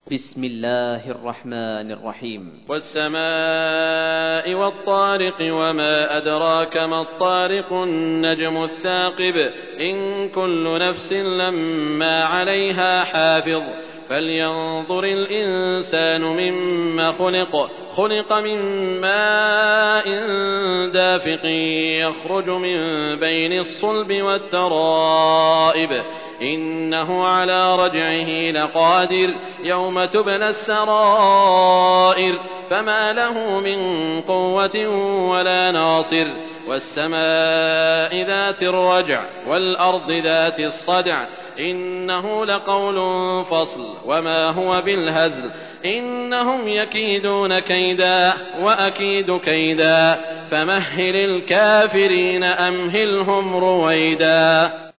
بسم الله الرحمن الرحيم. والسماء والطارق وما أدراك ما الطارق النجم الثاقب إن كل نفس لما عليها حافظ فلينظر الإنسان مما خلق من ماء دافق يخرج من بين الصلب والترائب إنه على رجعه لقادر يوم تبلى السرائر فما له من قوة ولا ناصر والسماء ذات الرجع والأرض ذات الصدع إنه لقول فصل وما هو بالهزل إنهم يكيدون كيدا وأكيد كيدا فمهل الكافرين أمهلهم رويدا.